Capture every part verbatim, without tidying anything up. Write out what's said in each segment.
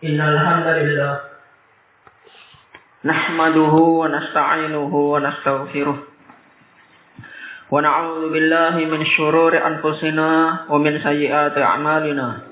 Innal hamdalillah nahmaduhu wa nasta'inuhu wa nastaghfiruh wa na'udzu billahi min syururi anfusina wa min sayyiati a'malina.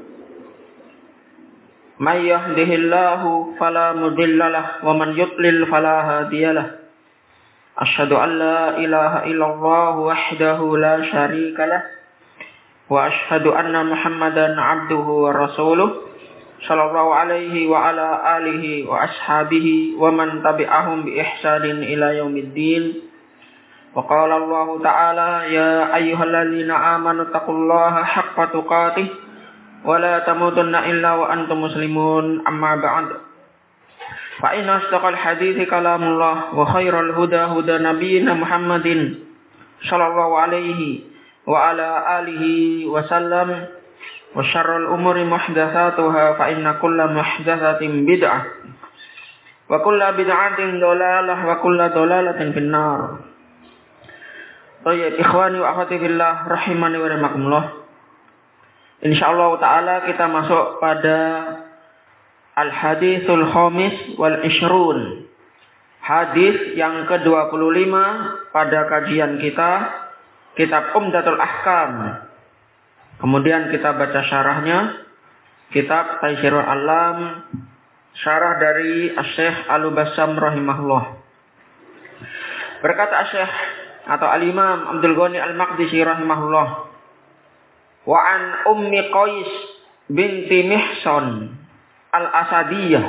May yahdihillahu fala mudhillalah wa man yudlil fala hadiyalah. Asyhadu an la ilaha illallah wahdahu la syarikalah wa asyhadu anna Muhammadan 'abduhu wa rasuluh sallallahu alaihi wa ala alihi wa ashabihi wa man tabi'ahum bi ihsanin ila yaumiddin. Wa qala Allah ta'ala ya ayyuhalladzina amanu taqullaha haqqa tuqatih wa la tamutunna illa wa antum muslimun. Amma ba'd. Fa inna asdaqal hadithi kalamullah wa khairal huda huda nabiyyina Muhammadin sallallahu alaihi wa ala alihi wa sallam. Wa syarrul umuri muhdatsatuha fa inna kulla muhdatsatin bid'ah wa kulla bid'atin dhalalah wa kulla dhalalatin finnar. Baik, ikhwani wa akhwati fillah rahimani wa rahimakumullah. Insyaallah taala kita masuk pada al-haditsul khamis wal ishrun. Hadis yang ke dua puluh lima pada kajian kita kitab Umdatul Ahkam. Kemudian kita baca syarahnya, kitab Taysirul Alam, syarah dari Asy-Syaikh Al-Bassam rahimahullah. Berkata Asy-Syaikh atau Al-Imam Abdul Ghani Al-Maqdisi rahimahullah, wa an Ummi Qais binti Mihsan Al-Asadiyah,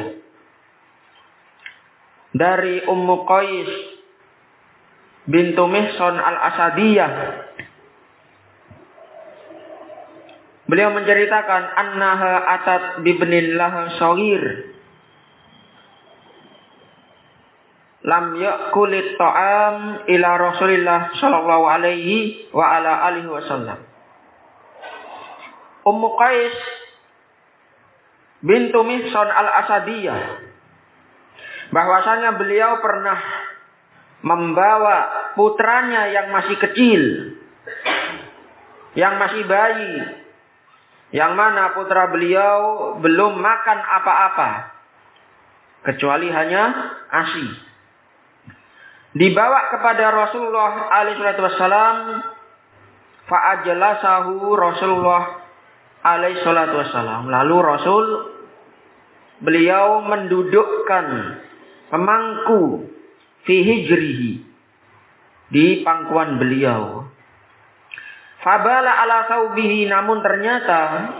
dari Ummu Qais bintu Mihsan Al-Asadiyah, beliau menceritakan annaha atat bibnin laha shaghir lam yakulit ta'am ila Rasulillah sallallahu alaihi wa ala alihi wasallam. Ummu Qais bintu Mihsan Al-Asadiyah, bahwasanya beliau pernah membawa putranya yang masih kecil, yang masih bayi, yang mana putra beliau belum makan apa-apa kecuali hanya A S I. Dibawa kepada Rasulullah alaihi wasallam, fa ajlasahu Rasulullah alaihi wasallam. Lalu Rasul beliau mendudukkan pemangku fi hijrihi, di pangkuan beliau. Fabala ala saubihi, namun ternyata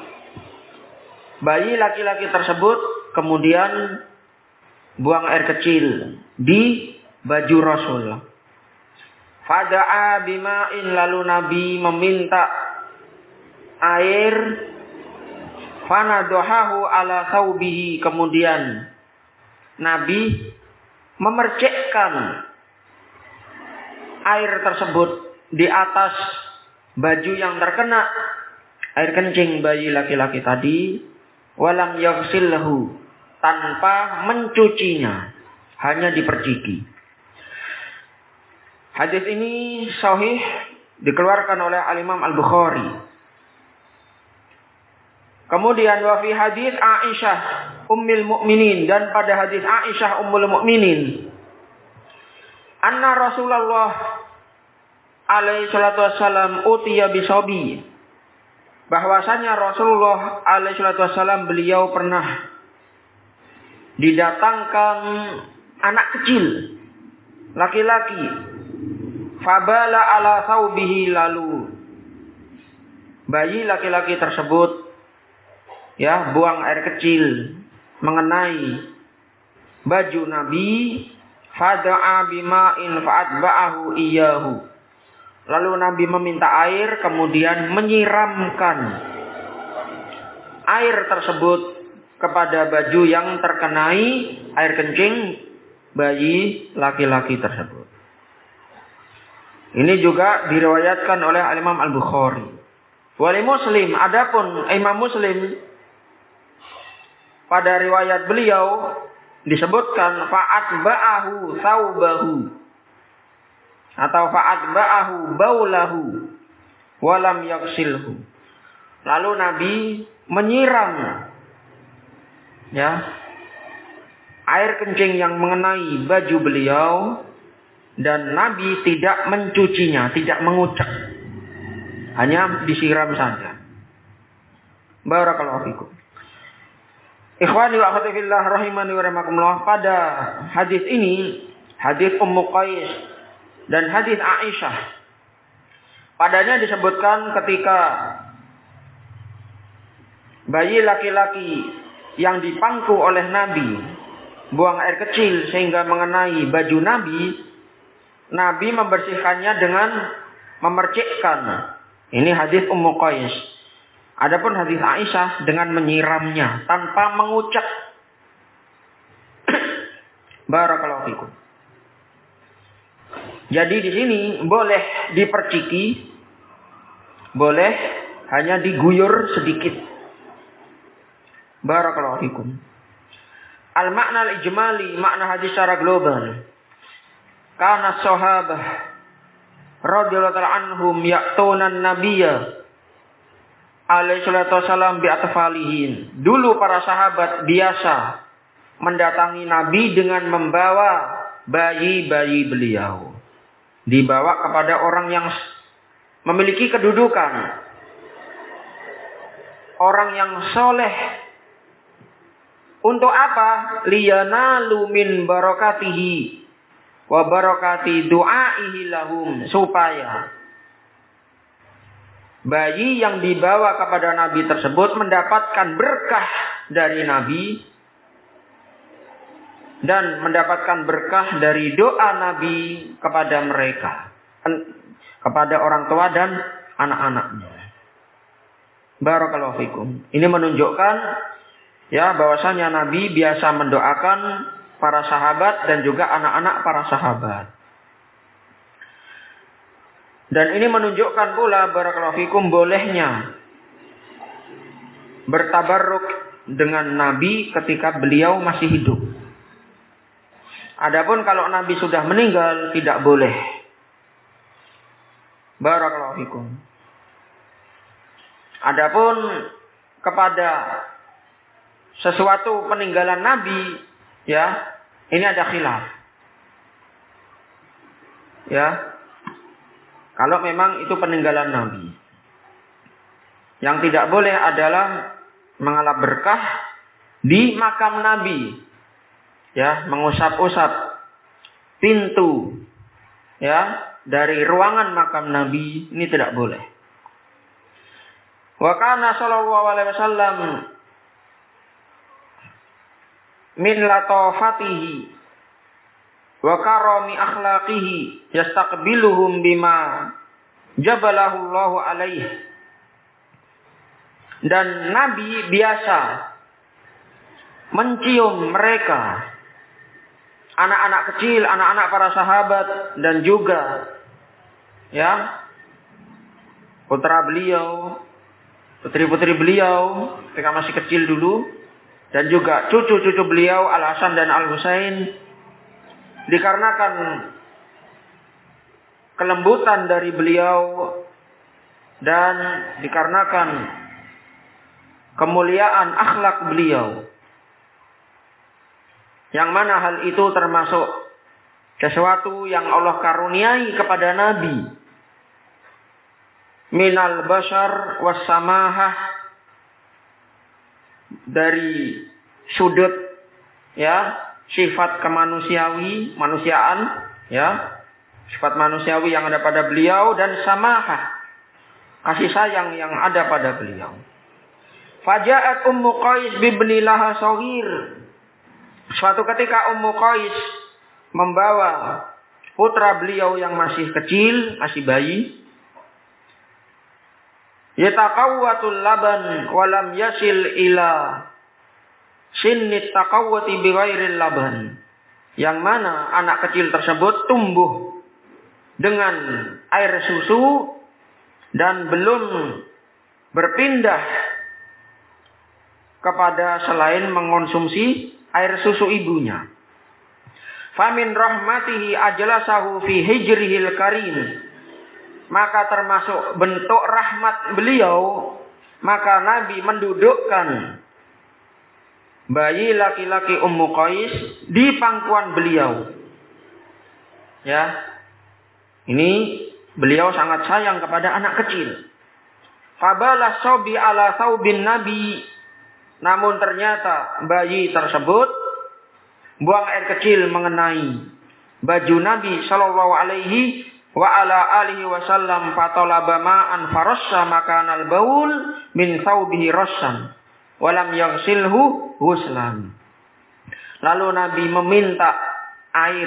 bayi laki-laki tersebut kemudian buang air kecil di baju Rasul. Fada'a bima'in, lalu Nabi meminta air. Fanadohahu ala saubihi, kemudian Nabi memercikkan air tersebut di atas baju yang terkena air kencing bayi laki-laki tadi. Walam yaghsilhu, tanpa mencucinya, hanya diperciki. Hadis ini sahih, dikeluarkan oleh Al-Imam Al-Bukhari. Kemudian wa fi hadis Aisyah ummul mukminin, dan pada hadis Aisyah ummul mukminin, anna Rasulullah alaihi salatu wassalam utiya bisobi, bahwasanya Rasulullah alaihi salatu wassalam beliau pernah didatangkan anak kecil laki-laki. Fabala ala saubihi, lalu bayi laki-laki tersebut ya buang air kecil mengenai baju Nabi. Fada'a bima'in fa'atba'ahu iyyahu, lalu Nabi meminta air, kemudian menyiramkan air tersebut kepada baju yang terkenai air kencing bayi laki-laki tersebut. Ini juga diriwayatkan oleh Imam Al-Bukhari. Wali Muslim, adapun Imam Muslim pada riwayat beliau disebutkan fa'atba'ahu thawbahu atau fa'atba'ahu baulahu walam yaghsilhu. Lalu Nabi menyiram ya, air kencing yang mengenai baju beliau dan Nabi tidak mencucinya, tidak mengucek, hanya disiram saja. Barakallahu fikum. Ikhwani wa akhwati fillah rahimani wa rahimakumullah, pada hadis ini, hadis Ummu Qais dan hadis Aisyah, padanya disebutkan ketika bayi laki-laki yang dipangku oleh Nabi buang air kecil sehingga mengenai baju Nabi, Nabi membersihkannya dengan memercikkan. Ini hadis Ummu Qais. Adapun hadis Aisyah dengan menyiramnya tanpa mengucap. Barakallahu fikum. Jadi di sini boleh diperciki, boleh hanya diguyur sedikit. Barakallahu fikum. Al-makna al-ijmali, makna hadis secara global. Kana sahabah radhiyallahu anhum ya'tuna an-nabiyya alaihi salatu wasallam bi atfalihin. Dulu para sahabat biasa mendatangi Nabi dengan membawa bayi-bayi beliau. Dibawa kepada orang yang memiliki kedudukan, orang yang soleh. Untuk apa? Liyanalu min barakatihi wa barakati du'aihi lahum, supaya bayi yang dibawa kepada Nabi tersebut mendapatkan berkah dari Nabi dan mendapatkan berkah dari doa Nabi kepada mereka, kepada orang tua dan anak-anaknya. Barakallahu fikum. Ini menunjukkan ya bahwasanya Nabi biasa mendoakan para sahabat dan juga anak-anak para sahabat. Dan ini menunjukkan pula barakallahu fikum bolehnya bertabarruk dengan Nabi ketika beliau masih hidup. Adapun kalau Nabi sudah meninggal tidak boleh. Barakallahu fikum. Adapun kepada sesuatu peninggalan Nabi, ya, ini ada khilaf. Ya. Kalau memang itu peninggalan Nabi. Yang tidak boleh adalah mengalap berkah di makam Nabi. Ya, mengusap-usap pintu ya dari ruangan makam Nabi, ini tidak boleh. Wa kana sallallahu alaihi wasallam min latafatihi wa karami akhlaqihi yastaqbiluhum bima jabalahu Allahu alaihi. Dan Nabi biasa mencium mereka, anak-anak kecil, anak-anak para sahabat dan juga ya putra beliau, putri-putri beliau ketika masih kecil dulu, dan juga cucu-cucu beliau Al-Hasan dan Al-Husain. Dikarenakan kelembutan dari beliau dan dikarenakan kemuliaan akhlak beliau, yang mana hal itu termasuk sesuatu yang Allah karuniai kepada Nabi, minal bashar was samahah, dari sudut ya sifat kemanusiawi, manusiaan, ya, sifat manusiawi yang ada pada beliau, dan samahah, kasih sayang yang ada pada beliau. Faja'at Ummu Qais bibni laha shaghir. Suatu ketika Ummu Qais membawa putra beliau yang masih kecil, masih bayi. Yataqawwatul laban walam yasil ila sinnit taqawwati bighairil laban. Yang mana anak kecil tersebut tumbuh dengan air susu dan belum berpindah kepada selain mengonsumsi air susu ibunya. Famin rahmatihi ajlasahu fi hijrihil karim. Maka termasuk bentuk rahmat beliau, maka Nabi mendudukkan bayi laki-laki Ummu Qais di pangkuan beliau. Ya. Ini beliau sangat sayang kepada anak kecil. Fabalah sobi ala saubin Nabi. Namun ternyata bayi tersebut buang air kecil mengenai baju Nabi sallallahu alaihi wa ala alihi wasallam fatalaba ma'an farassa makanal baul min thawbihi rassan walam yaghsilhu ghuslan. Lalu Nabi meminta air.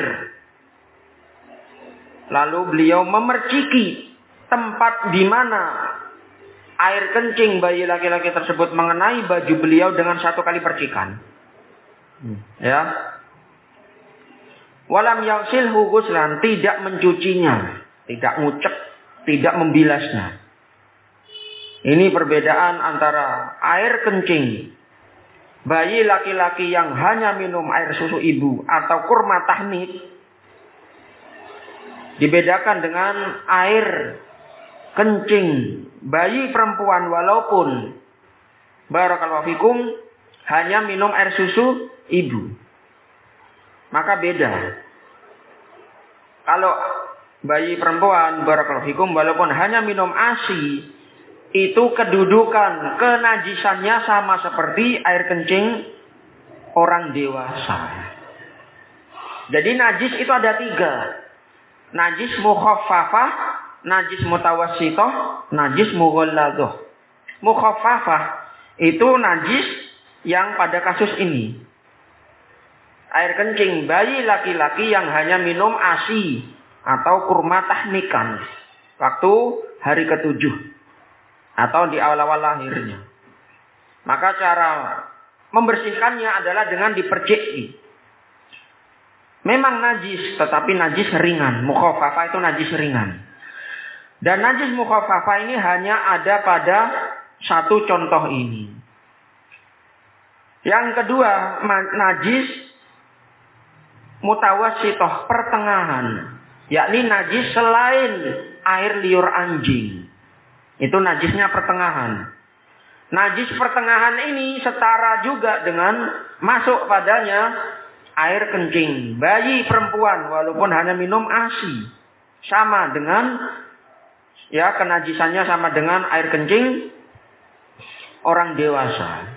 Lalu beliau memerciki tempat di mana air kencing bayi laki-laki tersebut mengenai baju beliau dengan satu kali percikan. Ya. Walam yaghsilhu ghuslan, tidak mencucinya, tidak ngucek, tidak membilasnya. Ini perbedaan antara air kencing bayi laki-laki yang hanya minum air susu ibu atau kurma tahnik dibedakan dengan air kencing bayi perempuan walaupun barakallahu fikum hanya minum air susu ibu. Maka beda. Kalau bayi perempuan barakallahu fikum walaupun hanya minum A S I, itu kedudukan kenajisannya sama seperti air kencing orang dewasa. Jadi najis itu ada tiga. Najis mukhaffafah, najis mutawassithah, najis mughalladhah. Mukhaffafah itu najis yang pada kasus ini. Air kencing bayi laki-laki yang hanya minum A S I atau kurma tahnikan waktu hari ketujuh atau di awal-awal lahirnya. Maka cara membersihkannya adalah dengan diperciki. Memang najis, tetapi najis ringan. Mukhaffafah itu najis ringan. Dan najis mukhaffafah ini hanya ada pada satu contoh ini. Yang kedua, najis mutawassithah, pertengahan, yakni najis selain air liur anjing. Itu najisnya pertengahan. Najis pertengahan ini setara juga dengan masuk padanya air kencing bayi perempuan walaupun hanya minum A S I. Sama dengan ya kenajisannya sama dengan air kencing orang dewasa.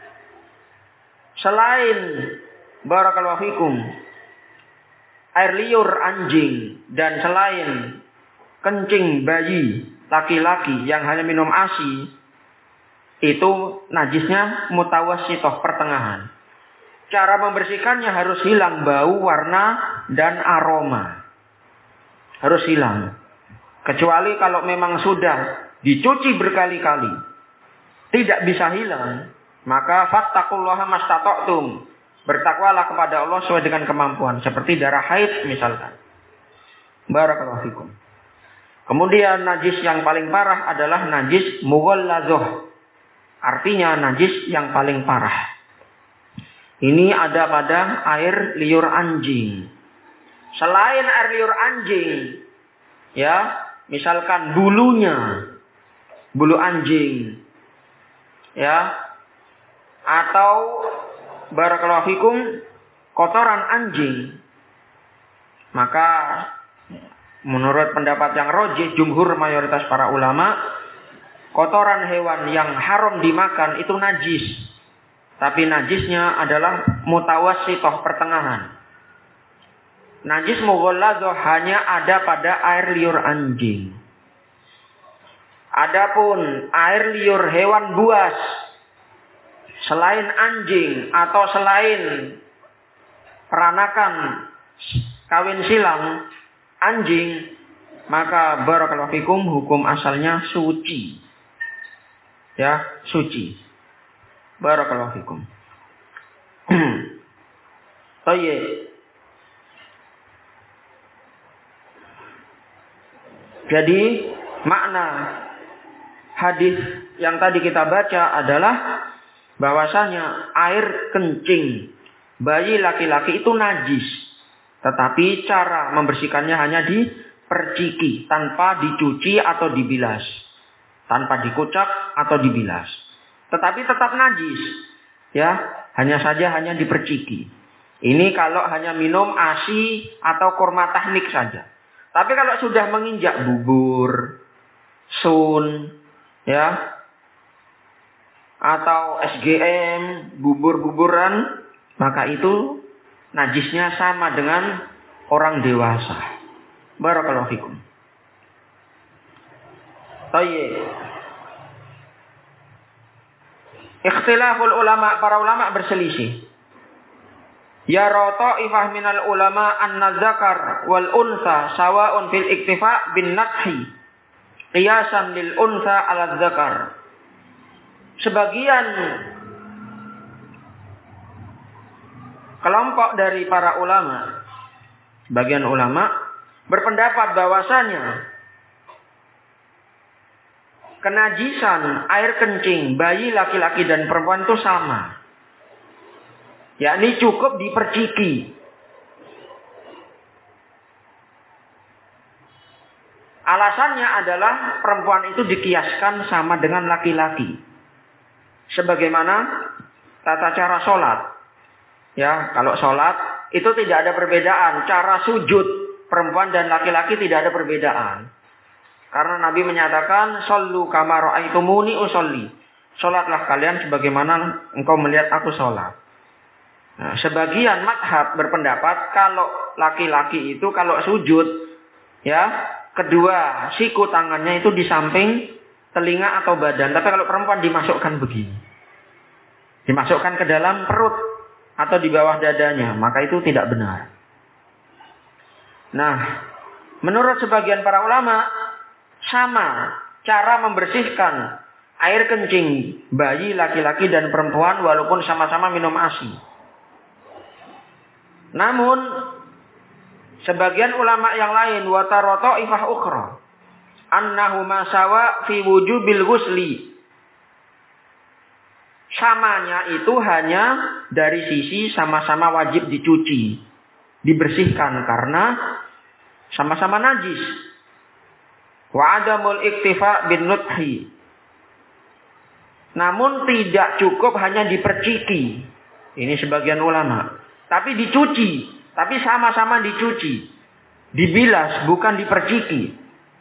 Selain barakallahu fikum air liur anjing dan selain kencing bayi laki-laki yang hanya minum A S I, itu najisnya mutawassithah, pertengahan. Cara membersihkannya harus hilang bau, warna, dan aroma. Harus hilang. Kecuali kalau memang sudah dicuci berkali-kali, tidak bisa hilang, maka fattaqullaha mastata'tum. Bertakwalah kepada Allah sesuai dengan kemampuan. Seperti darah haid misalkan. Barakallahu fikum. Kemudian najis yang paling parah adalah najis mughalladhah. Artinya najis yang paling parah. Ini ada pada air liur anjing. Selain air liur anjing, ya, misalkan bulunya, bulu anjing, ya, atau barakallahu fikum kotoran anjing, maka menurut pendapat yang rajih jumhur mayoritas para ulama, kotoran hewan yang haram dimakan itu najis. Tapi najisnya adalah mutawassithah, pertengahan. Najis mughalladhah hanya ada pada air liur anjing. Adapun air liur hewan buas selain anjing atau selain peranakan kawin silang anjing, maka barakallahu fikum hukum asalnya suci. Ya, suci. Barakallahu fikum. Baik. Jadi makna hadis yang tadi kita baca adalah bahwasanya air kencing bayi laki-laki itu najis. Tetapi cara membersihkannya hanya diperciki tanpa dicuci atau dibilas. Tanpa dikocak atau dibilas. Tetapi tetap najis. Ya, Hanya saja hanya diperciki. Ini kalau hanya minum ASI atau kurma tahnik saja. Tapi kalau sudah menginjak bubur, sun, ya, atau S G M, bubur-buburan, maka itu najisnya sama dengan orang dewasa. Barakallahu fikum. Tayyib. Ikhtilaful ulama, para ulama berselisih. Ya ta'ifah minal ulama anna dzakar wal unsa sawa'un fil iktifa bin nathi qiyasan lil unsa ala dzakar. Sebagian kelompok dari para ulama, sebagian ulama berpendapat bahwasanya kenajisan air kencing bayi laki-laki dan perempuan itu sama. Yakni cukup diperciki. Alasannya adalah perempuan itu dikiaskan sama dengan laki-laki. Sebagaimana tata cara sholat. Ya, kalau sholat itu tidak ada perbedaan. Cara sujud perempuan dan laki-laki tidak ada perbedaan. Karena Nabi menyatakan, "Shollu kama ra'aitumuni usolli." Sholatlah kalian sebagaimana engkau melihat aku sholat. Nah, sebagian madhab berpendapat kalau laki-laki itu kalau sujud, ya, kedua siku tangannya itu di samping telinga atau badan. Tapi kalau perempuan dimasukkan begini, dimasukkan ke dalam perut atau di bawah dadanya, maka itu tidak benar. Nah, menurut sebagian para ulama, sama cara membersihkan air kencing bayi laki-laki dan perempuan walaupun sama-sama minum ASI. Namun sebagian ulama yang lain wa tarata ifah ukhra annahu masawa fi wujubil ghusli. Samanya itu hanya dari sisi sama-sama wajib dicuci, dibersihkan karena sama-sama najis. Wa adamul iktifa bin nuthi. Namun tidak cukup hanya diperciki. Ini sebagian ulama. Tapi dicuci. Tapi sama-sama dicuci. Dibilas, bukan diperciki.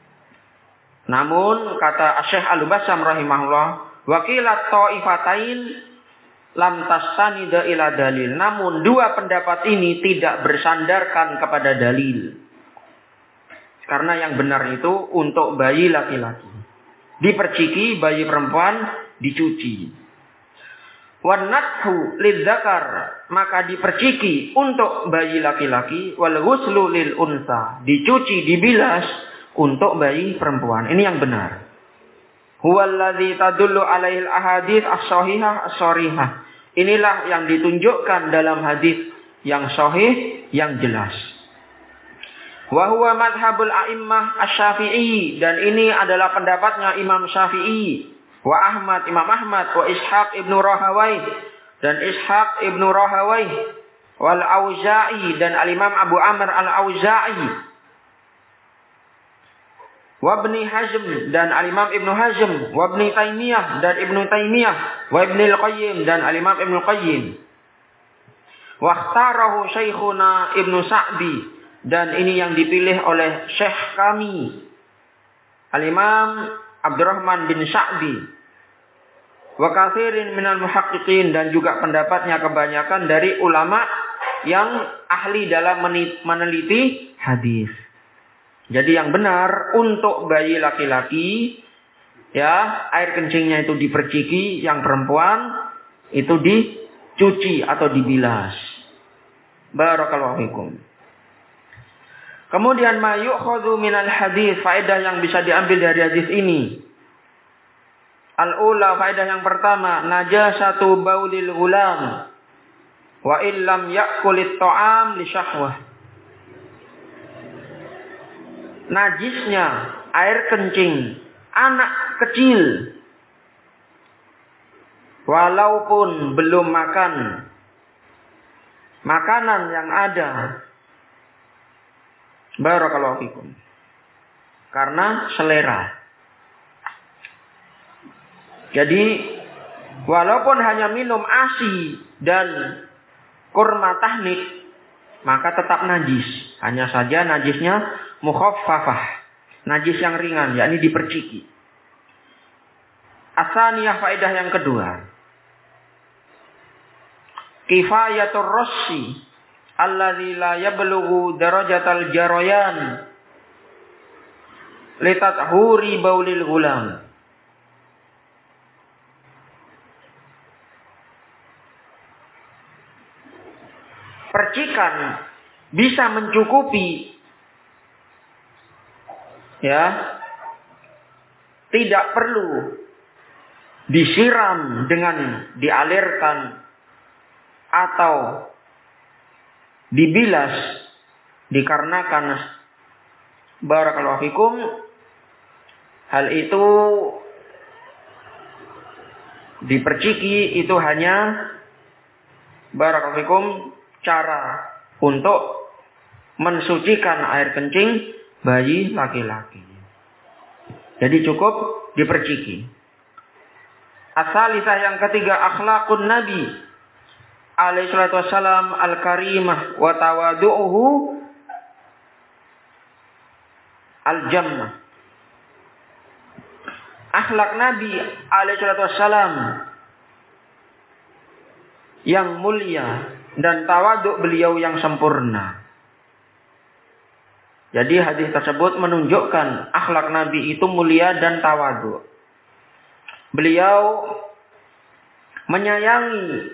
Namun, kata Syekh Al-Bassam rahimahullah, wakilat ta'ifatain lam tastanida ila dalil. Namun, dua pendapat ini tidak bersandarkan kepada dalil. Karena yang benar itu untuk bayi laki-laki. Diperciki, bayi perempuan dicuci. Wan nathu lidzakar, maka diperciki untuk bayi laki-laki, wal ghuslu lil unsa, dicuci, dibilas untuk bayi perempuan. Ini yang benar. Huwallazi tadullu alaihil ahadits as-shahihah as-sharihah. Inilah yang ditunjukkan dalam hadis yang sahih, yang jelas. Wa huwa madhhabul a'immah asy-Syafi'i, dan ini adalah pendapatnya Imam Syafi'i. Wa Ahmad, Imam Ahmad, wa Ishaq ibnu Rahawai, dan Ishaq ibnu Rahawai, wal Auza'i, dan Al-Imam Abu Amr Al-Auza'i, wa Ibni Hazm, dan Al-Imam Ibnu Hazm, wa Ibni Taimiyah, dan Ibnu Taimiyah, wa Ibni Al-Qayyim, dan Al-Imam Ibnu Qayyim. Wa ikhtarahu Syekhuna Ibnu Sa'di, dan ini yang dipilih oleh Syekh kami, Al-Imam Abdurrahman bin Sa'di. Wa katsirin minal muhaqqiqin, dan juga pendapatnya kebanyakan dari ulama yang ahli dalam meneliti hadis. Jadi yang benar untuk bayi laki-laki, ya, air kencingnya itu diperciki, yang perempuan itu dicuci atau dibilas. Barakallahu fikum. Kemudian ma yu'khadhu minal hadis, faedah yang bisa diambil dari hadis ini. Al-ula, faedah yang pertama, najasatu baulil ghulam wa illam ya'kulit ta'am li syahwah. Najisnya air kencing anak kecil walaupun belum makan makanan yang ada. Barakallahu fikum. Karena selera. Jadi walaupun hanya minum ASI dan kurma tahnik, maka tetap najis. Hanya saja najisnya mukhaffafah, najis yang ringan, yakni diperciki. Asaniyah, faedah yang kedua. Kifayatur rossi alladzi la yablughu darajatal jarayan litathuri baulil gulam. Percikan bisa mencukupi, ya, tidak perlu disiram dengan dialirkan atau dibilas, dikarenakan barakallahu fikum hal itu diperciki itu hanya barakallahu fikum cara untuk mensucikan air kencing bayi laki-laki. Jadi cukup diperciki. Asalisah yang ketiga, akhlakun Nabi alaihi salatu wassalam al-karimah wa tawadu'uhu al-jammah. Akhlak Nabi alaihi salatu wassalam yang mulia dan tawaduk beliau yang sempurna. Jadi hadis tersebut menunjukkan akhlak Nabi itu mulia dan tawaduk. Beliau menyayangi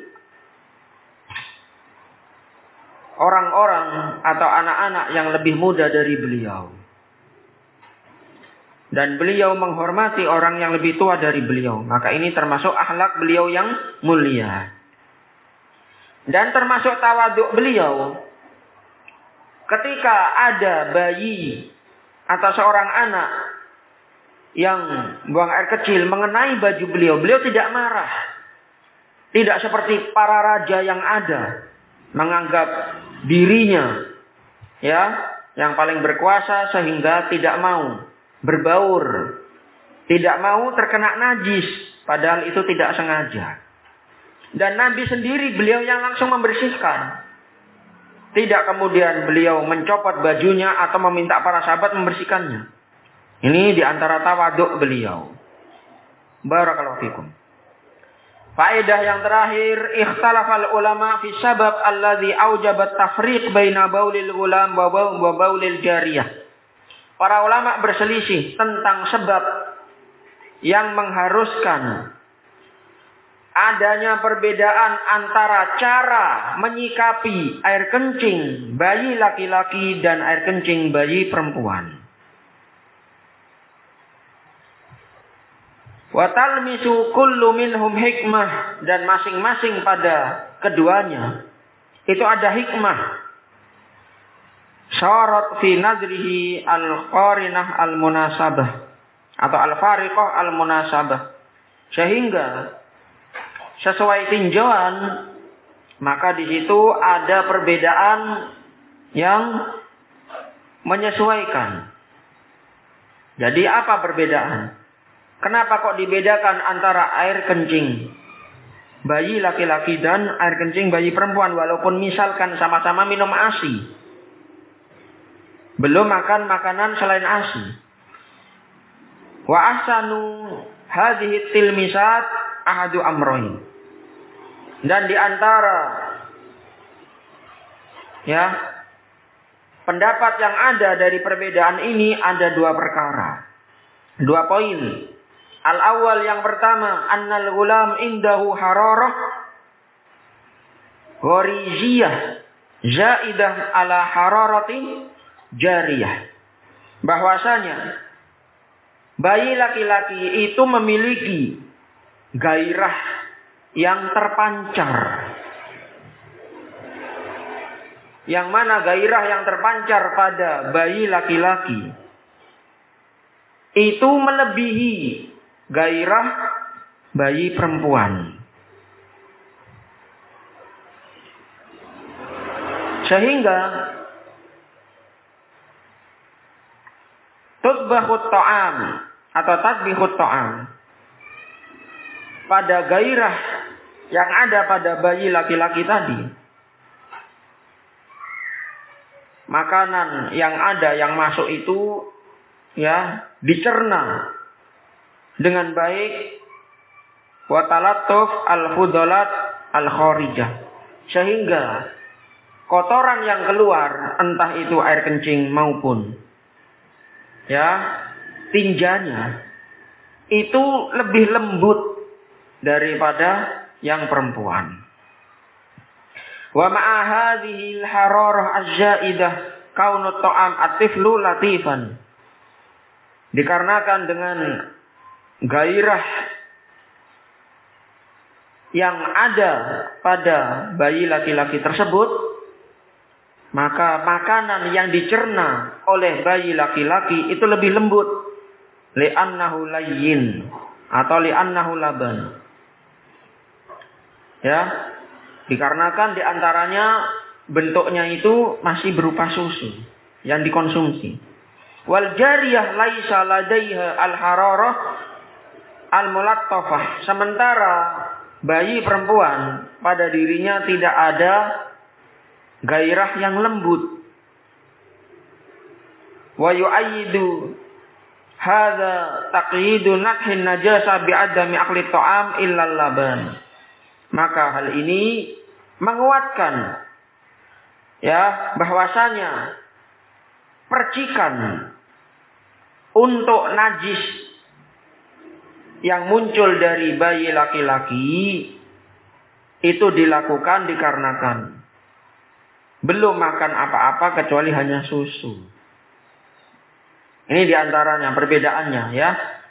orang-orang atau anak-anak yang lebih muda dari beliau. Dan beliau menghormati orang yang lebih tua dari beliau. Maka ini termasuk akhlak beliau yang mulia. Dan termasuk tawaduk beliau, ketika ada bayi atau seorang anak yang buang air kecil mengenai baju beliau, beliau tidak marah. Tidak seperti para raja yang ada, menganggap dirinya, ya, yang paling berkuasa sehingga tidak mau berbaur, tidak mau terkena najis, padahal itu tidak sengaja. Dan Nabi sendiri beliau yang langsung membersihkan. Tidak kemudian beliau mencopot bajunya atau meminta para sahabat membersihkannya. Ini diantara tawaduk beliau. Barakallahu fikum. Faedah yang terakhir, ikhtalafal ulama fi sabab alladhi aujabat tafriq baina baulil gulam wa baulil jariyah. Para ulama berselisih tentang sebab yang mengharuskan adanya perbedaan antara cara menyikapi air kencing bayi laki-laki dan air kencing bayi perempuan. Wa talmisu kullu minhum hikmah, dan masing-masing pada keduanya itu ada hikmah. Syarat fi nadrihi al-qarinah al-munasabah atau al-fariqah al-munasabah. Sehingga sesuai tinjauan, maka di situ ada perbedaan yang menyesuaikan. Jadi apa perbedaan? Kenapa kok dibedakan antara air kencing bayi laki-laki dan air kencing bayi perempuan, walaupun misalkan sama-sama minum ASI, belum makan makanan selain ASI? Wa ahsanu hadhihi tilmisat ahadu amroin. Dan di antara ya pendapat yang ada dari perbedaan ini ada dua perkara, dua poin. Al awal, yang pertama, annal gulam indahu hararah ghariziyah zaidah ala hararati jariyah. Bahwasanya bayi laki-laki itu memiliki gairah yang terpancar. Yang mana gairah yang terpancar pada bayi laki-laki itu melebihi gairah bayi perempuan. Sehingga tutbahut ta'am atau tadbihut ta'am, pada gairah yang ada pada bayi laki-laki tadi. Makanan yang ada, yang masuk itu ya dicerna dengan baik. Wa talattuf al-fudalat al-kharijah. Sehingga kotoran yang keluar, entah itu air kencing maupun ya tinjanya, itu lebih lembut daripada yang perempuan. Wa ma'a hadhihi al-hararah az-zaidah kaunu ta'am at-tiflu latifan. Dikarenakan dengan gairah yang ada pada bayi laki-laki tersebut, maka makanan yang dicerna oleh bayi laki-laki itu lebih lembut. Li'annahu layyin atau li'annahu laban. Ya, dikarenakan diantaranya bentuknya itu masih berupa susu yang dikonsumsi. Wal jariyah laisa ladaiha al-hararah al-mulattafah. Sementara bayi perempuan pada dirinya tidak ada gairah yang lembut. Wa yu'ayyidu hadza taqyidu nathin najasa bi'adami akli ta'am illa laban. Maka hal ini menguatkan ya bahwasanya percikan untuk najis yang muncul dari bayi laki-laki itu dilakukan dikarenakan belum makan apa-apa kecuali hanya susu. Ini diantaranya perbedaannya ya.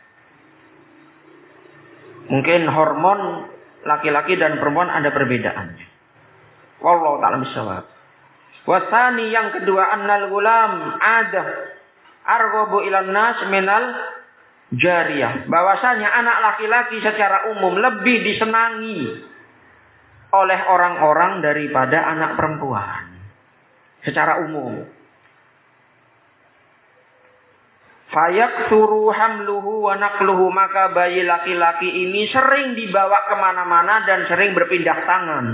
Mungkin hormon laki-laki dan perempuan ada perbedaannya. Wallahu ta'ala bishawab. Wasani yang kedua, annal gulam ada arghabu ilan nas minal jariyah. Bahwasanya anak laki-laki secara umum lebih disenangi oleh orang-orang daripada anak perempuan. Secara umum. Fayaktsuru hamluhu wa naqluhu, maka bayi laki-laki ini sering dibawa kemana-mana dan sering berpindah tangan.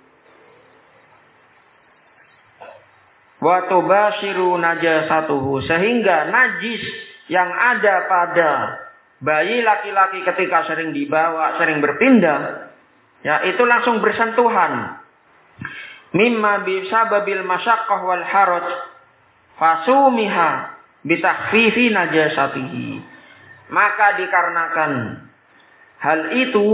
Wa tubashiru najasatuhu, sehingga najis yang ada pada bayi laki-laki ketika sering dibawa, sering berpindah, ya itu langsung bersentuhan. Mimma bisababil masyaqqah wal haraj fasumiha bitakhfifi najasatihi. Maka dikarenakan hal itu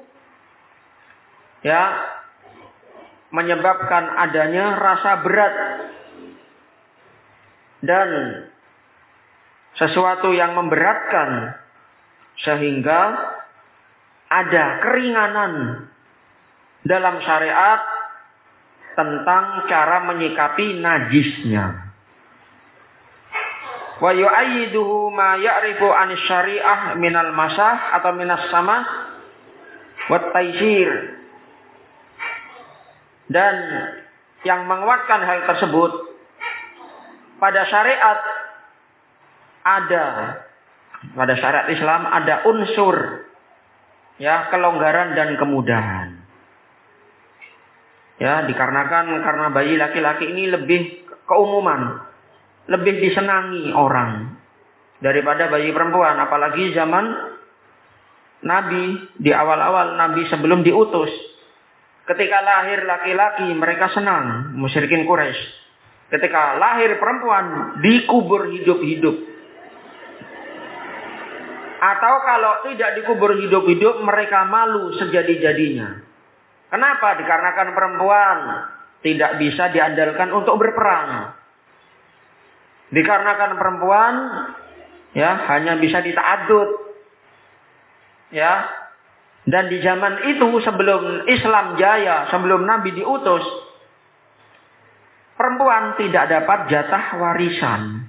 ya menyebabkan adanya rasa berat dan sesuatu yang memberatkan, sehingga ada keringanan dalam syariat tentang cara menyikapi najisnya. Wa yu'ayyiduhu ma ya'rifu anis syariah minal masah atau minas sama wat taysir. Dan yang menguatkan hal tersebut, pada syariat ada, pada syariat Islam ada unsur ya kelonggaran dan kemudahan. Ya, dikarenakan karena bayi laki-laki ini lebih keumuman, lebih disenangi orang daripada bayi perempuan, apalagi zaman Nabi, di awal-awal Nabi sebelum diutus. Ketika lahir laki-laki mereka senang, musyrikin Quraisy. Ketika lahir perempuan dikubur hidup-hidup. Atau kalau tidak dikubur hidup-hidup mereka malu sejadi-jadinya. Kenapa? Dikarenakan perempuan tidak bisa diandalkan untuk berperang. Dikarenakan perempuan ya hanya bisa dita'addud. Ya. Dan di zaman itu sebelum Islam jaya, sebelum Nabi diutus, perempuan tidak dapat jatah warisan.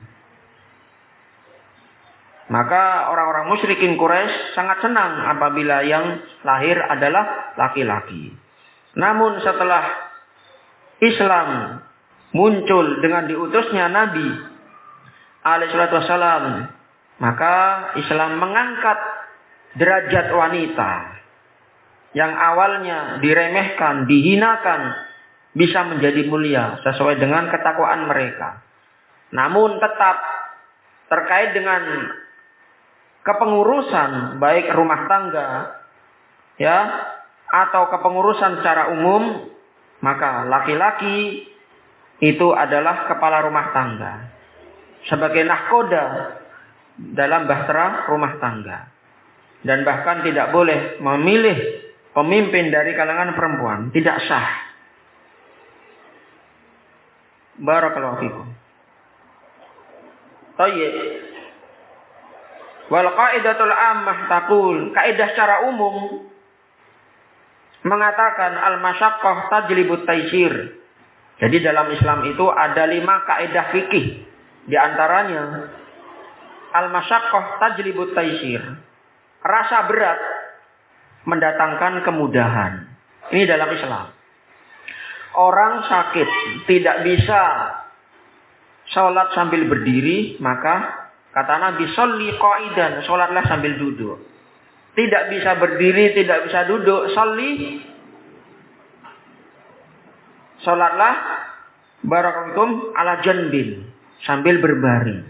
Maka orang-orang musyrikin Quraisy sangat senang apabila yang lahir adalah laki-laki. Namun setelah Islam muncul dengan diutusnya Nabi alaihi salatu wassalam, maka Islam mengangkat derajat wanita. yang awalnya diremehkan, dihinakan, bisa menjadi mulia sesuai dengan ketakwaan mereka. Namun tetap terkait dengan kepengurusan baik rumah tangga ya atau kepengurusan secara umum, maka laki-laki itu adalah kepala rumah tangga sebagai nahkoda dalam bahtera rumah tangga, dan bahkan tidak boleh memilih pemimpin dari kalangan perempuan, tidak sah. Barakallahu fikum. Tayyib. Wal qaidatul ammah taqul, kaidah secara umum mengatakan al-masyaqqah tajlibut taysir. Jadi dalam Islam itu ada lima kaidah fikih. Di antaranya al-masyaqqah tajlibut taysir. Rasa berat mendatangkan kemudahan. Ini dalam Islam. Orang sakit tidak bisa sholat sambil berdiri, maka kata Nabi, sholli qa'idan, sholatlah sambil duduk. Tidak bisa berdiri, tidak bisa duduk, sholli, sholatlah barakallahu ala janbin, sambil berbaring.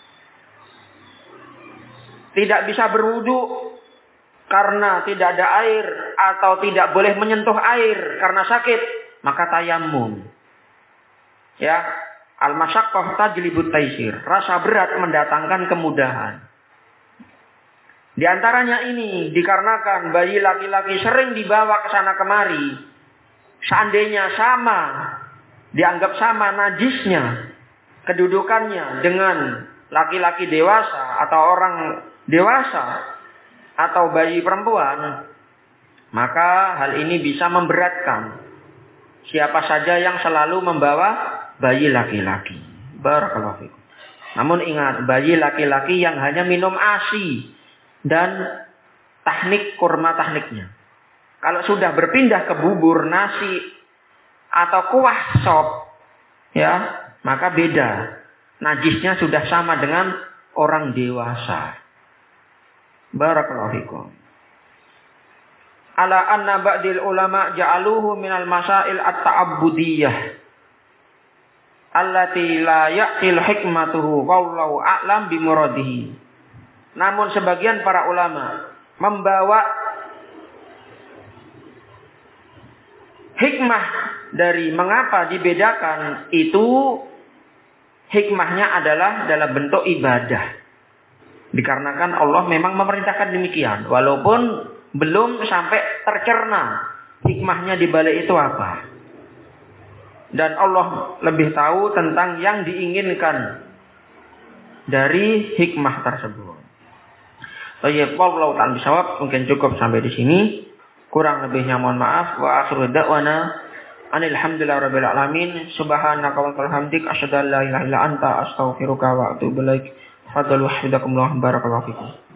Tidak bisa berwudu karena tidak ada air atau tidak boleh menyentuh air karena sakit, maka tayammum. Ya, al-masyaqqah tajlibut taysir. Rasa berat mendatangkan kemudahan. Di antaranya ini dikarenakan bayi laki-laki sering dibawa ke sana kemari. Seandainya sama, dianggap sama najisnya, kedudukannya dengan laki-laki dewasa atau orang dewasa atau bayi perempuan, maka hal ini bisa memberatkan siapa saja yang selalu membawa bayi laki-laki. Barakallahu fikum. Namun ingat, bayi laki-laki yang hanya minum ASI dan teknik kurma tekniknya. Kalau sudah berpindah ke bubur, nasi atau kuah sop, ya, maka beda. Najisnya sudah sama dengan orang dewasa. Barakallahu fikum. Ala anna ba'dil ulama ja'aluhu minal masail at-ta'abbudiyah allati la ya'til hikmatuhu wallahu a'lam bimuradihi. Namun sebagian para ulama membawa hikmah dari mengapa dibedakan itu, hikmahnya adalah dalam bentuk ibadah. Dikarenakan Allah memang memerintahkan demikian, walaupun belum sampai tercerna hikmahnya di balik itu apa. Dan Allah lebih tahu tentang yang diinginkan dari hikmah tersebut. Baik, wallahu ta'ala bisawab. Mungkin cukup sampai di sini. Kurang lebihnya mohon maaf. Wa akhiru da'wana anil hamdulillahi rabbil alamin. Subhanaka wa bihamdik asyhadu an la ilaha illa anta astaghfiruka wa atubu ilaik. Fadlu hafizakumullah, barakallahu fikum.